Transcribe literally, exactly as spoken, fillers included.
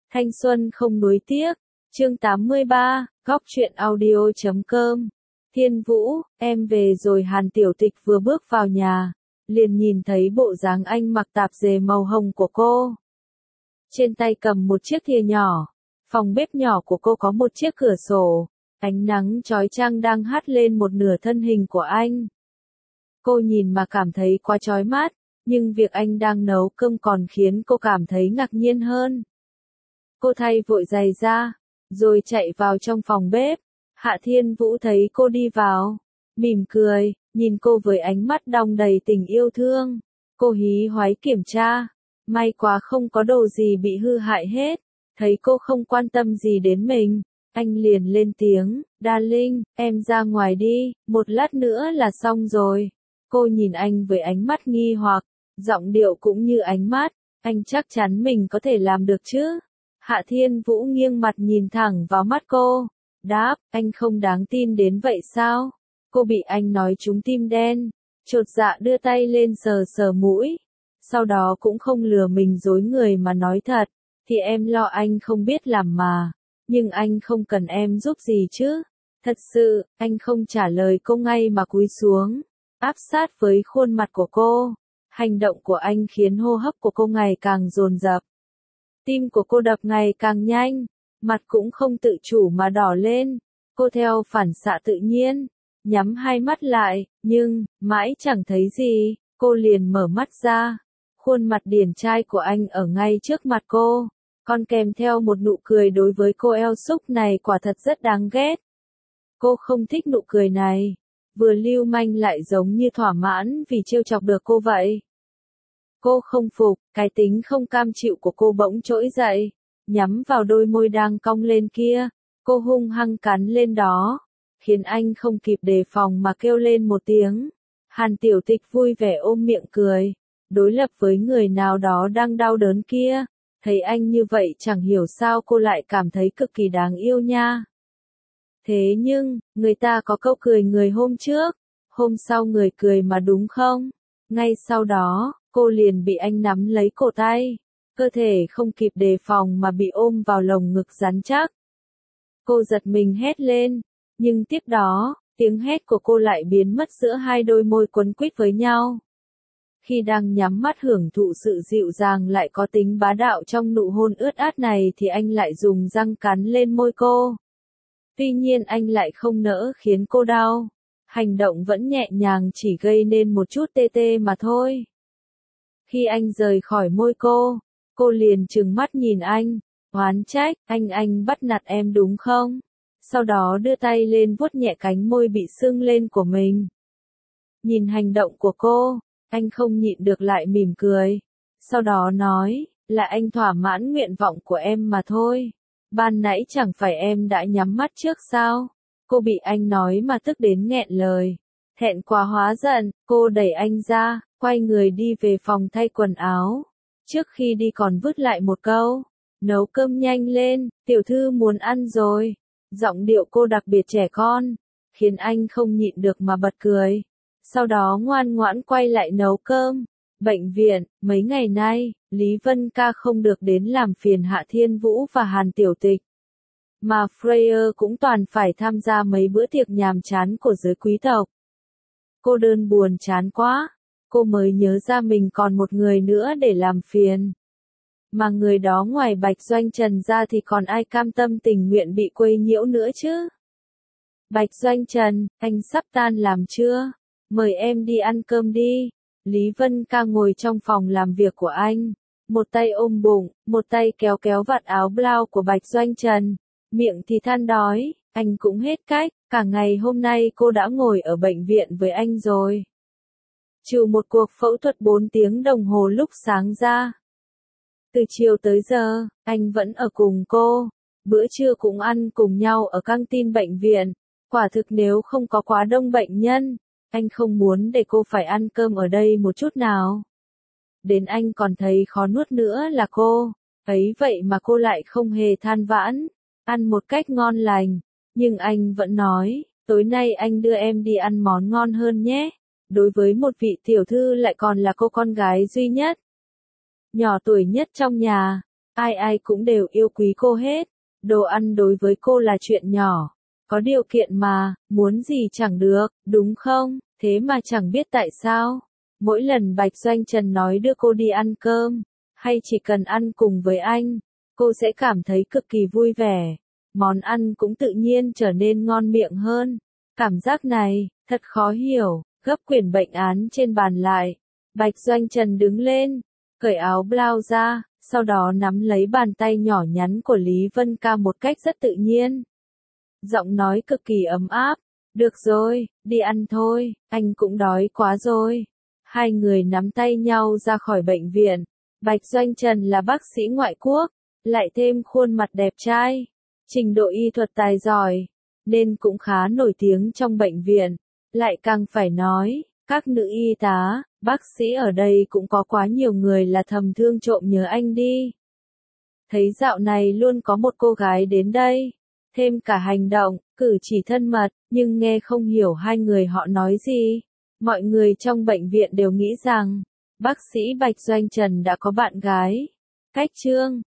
Thanh xuân không nuối tiếc. Chương tám mươi ba, góc truyện audio chấm com. Thiên Vũ, em về rồi. Hàn Tiểu Tịch vừa bước vào nhà, liền nhìn thấy bộ dáng anh mặc tạp dề màu hồng của cô. Trên tay cầm một chiếc thìa nhỏ. Phòng bếp nhỏ của cô có một chiếc cửa sổ, ánh nắng chói chang đang hắt lên một nửa thân hình của anh. Cô nhìn mà cảm thấy quá chói mắt, nhưng việc anh đang nấu cơm còn khiến cô cảm thấy ngạc nhiên hơn. Cô thay vội giày ra, rồi chạy vào trong phòng bếp. Hạ Thiên Vũ thấy cô đi vào, mỉm cười, nhìn cô với ánh mắt đong đầy tình yêu thương. Cô hí hoáy kiểm tra, may quá không có đồ gì bị hư hại hết. Thấy cô không quan tâm gì đến mình, anh liền lên tiếng, "Darling, em ra ngoài đi, một lát nữa là xong rồi." Cô nhìn anh với ánh mắt nghi hoặc, giọng điệu cũng như ánh mắt, anh chắc chắn mình có thể làm được chứ? Hạ Thiên Vũ nghiêng mặt nhìn thẳng vào mắt cô, đáp, anh không đáng tin đến vậy sao? Cô bị anh nói trúng tim đen, chột dạ đưa tay lên sờ sờ mũi, sau đó cũng không lừa mình dối người mà nói thật, thì em lo anh không biết làm mà, nhưng anh không cần em giúp gì chứ? Thật sự, anh không trả lời cô ngay mà cúi xuống, áp sát với khuôn mặt của cô. Hành động của anh khiến hô hấp của cô ngày càng dồn dập. Tim của cô đập ngày càng nhanh, mặt cũng không tự chủ mà đỏ lên. Cô theo phản xạ tự nhiên, nhắm hai mắt lại, nhưng, mãi chẳng thấy gì, cô liền mở mắt ra. Khuôn mặt điển trai của anh ở ngay trước mặt cô, còn kèm theo một nụ cười đối với cô eo xúc này quả thật rất đáng ghét. Cô không thích nụ cười này, vừa lưu manh lại giống như thỏa mãn vì trêu chọc được cô vậy. Cô không phục, cái tính không cam chịu của cô bỗng trỗi dậy, nhắm vào đôi môi đang cong lên kia, cô hung hăng cắn lên đó, khiến anh không kịp đề phòng mà kêu lên một tiếng. Hàn Tiểu Tịch vui vẻ ôm miệng cười, đối lập với người nào đó đang đau đớn kia, thấy anh như vậy chẳng hiểu sao cô lại cảm thấy cực kỳ đáng yêu nha. Thế nhưng, người ta có câu cười người hôm trước, hôm sau người cười mà đúng không? Ngay sau đó, cô liền bị anh nắm lấy cổ tay, cơ thể không kịp đề phòng mà bị ôm vào lồng ngực rắn chắc. Cô giật mình hét lên, nhưng tiếp đó, tiếng hét của cô lại biến mất giữa hai đôi môi quấn quýt với nhau. Khi đang nhắm mắt hưởng thụ sự dịu dàng lại có tính bá đạo trong nụ hôn ướt át này thì anh lại dùng răng cắn lên môi cô. Tuy nhiên anh lại không nỡ khiến cô đau. Hành động vẫn nhẹ nhàng chỉ gây nên một chút tê tê mà thôi. Khi anh rời khỏi môi cô, cô liền trừng mắt nhìn anh, oán trách, anh anh bắt nạt em đúng không? Sau đó đưa tay lên vuốt nhẹ cánh môi bị sưng lên của mình. Nhìn hành động của cô, anh không nhịn được lại mỉm cười. Sau đó nói, là anh thỏa mãn nguyện vọng của em mà thôi. Ban nãy chẳng phải em đã nhắm mắt trước sao? Cô bị anh nói mà tức đến nghẹn lời. Thẹn quá hóa giận, cô đẩy anh ra, quay người đi về phòng thay quần áo. Trước khi đi còn vứt lại một câu, nấu cơm nhanh lên, tiểu thư muốn ăn rồi. Giọng điệu cô đặc biệt trẻ con, khiến anh không nhịn được mà bật cười. Sau đó ngoan ngoãn quay lại nấu cơm. Bệnh viện, mấy ngày nay, Lý Vân Ca không được đến làm phiền Hạ Thiên Vũ và Hàn Tiểu Tịch. Mà Freya cũng toàn phải tham gia mấy bữa tiệc nhàm chán của giới quý tộc. Cô đơn buồn chán quá, cô mới nhớ ra mình còn một người nữa để làm phiền. Mà người đó ngoài Bạch Doanh Trần ra thì còn ai cam tâm tình nguyện bị quấy nhiễu nữa chứ? Bạch Doanh Trần, anh sắp tan làm chưa? Mời em đi ăn cơm đi. Lý Vân Ca ngồi trong phòng làm việc của anh, một tay ôm bụng, một tay kéo kéo vạt áo blau của Bạch Doanh Trần, miệng thì than đói, anh cũng hết cách, cả ngày hôm nay cô đã ngồi ở bệnh viện với anh rồi. Trừ một cuộc phẫu thuật bốn tiếng đồng hồ lúc sáng ra. Từ chiều tới giờ, anh vẫn ở cùng cô, bữa trưa cũng ăn cùng nhau ở căng tin bệnh viện, quả thực nếu không có quá đông bệnh nhân, anh không muốn để cô phải ăn cơm ở đây một chút nào. Đến anh còn thấy khó nuốt nữa là cô, ấy vậy mà cô lại không hề than vãn, ăn một cách ngon lành, nhưng anh vẫn nói, tối nay anh đưa em đi ăn món ngon hơn nhé. Đối với một vị tiểu thư lại còn là cô con gái duy nhất, nhỏ tuổi nhất trong nhà, ai ai cũng đều yêu quý cô hết. Đồ ăn đối với cô là chuyện nhỏ. Có điều kiện mà, muốn gì chẳng được, đúng không? Thế mà chẳng biết tại sao. Mỗi lần Bạch Doanh Trần nói đưa cô đi ăn cơm, hay chỉ cần ăn cùng với anh, cô sẽ cảm thấy cực kỳ vui vẻ. Món ăn cũng tự nhiên trở nên ngon miệng hơn. Cảm giác này, thật khó hiểu. Gấp quyển bệnh án trên bàn lại. Bạch Doanh Trần đứng lên, cởi áo blau ra, sau đó nắm lấy bàn tay nhỏ nhắn của Lý Vân Ca một cách rất tự nhiên. Giọng nói cực kỳ ấm áp. Được rồi, đi ăn thôi, anh cũng đói quá rồi. Hai người nắm tay nhau ra khỏi bệnh viện. Bạch Doanh Trần là bác sĩ ngoại quốc, lại thêm khuôn mặt đẹp trai, trình độ y thuật tài giỏi, nên cũng khá nổi tiếng trong bệnh viện. Lại càng phải nói, các nữ y tá, bác sĩ ở đây cũng có quá nhiều người là thầm thương trộm nhớ anh đi. Thấy dạo này luôn có một cô gái đến đây, thêm cả hành động, cử chỉ thân mật, nhưng nghe không hiểu hai người họ nói gì. Mọi người trong bệnh viện đều nghĩ rằng, bác sĩ Bạch Doanh Trần đã có bạn gái. Cách chương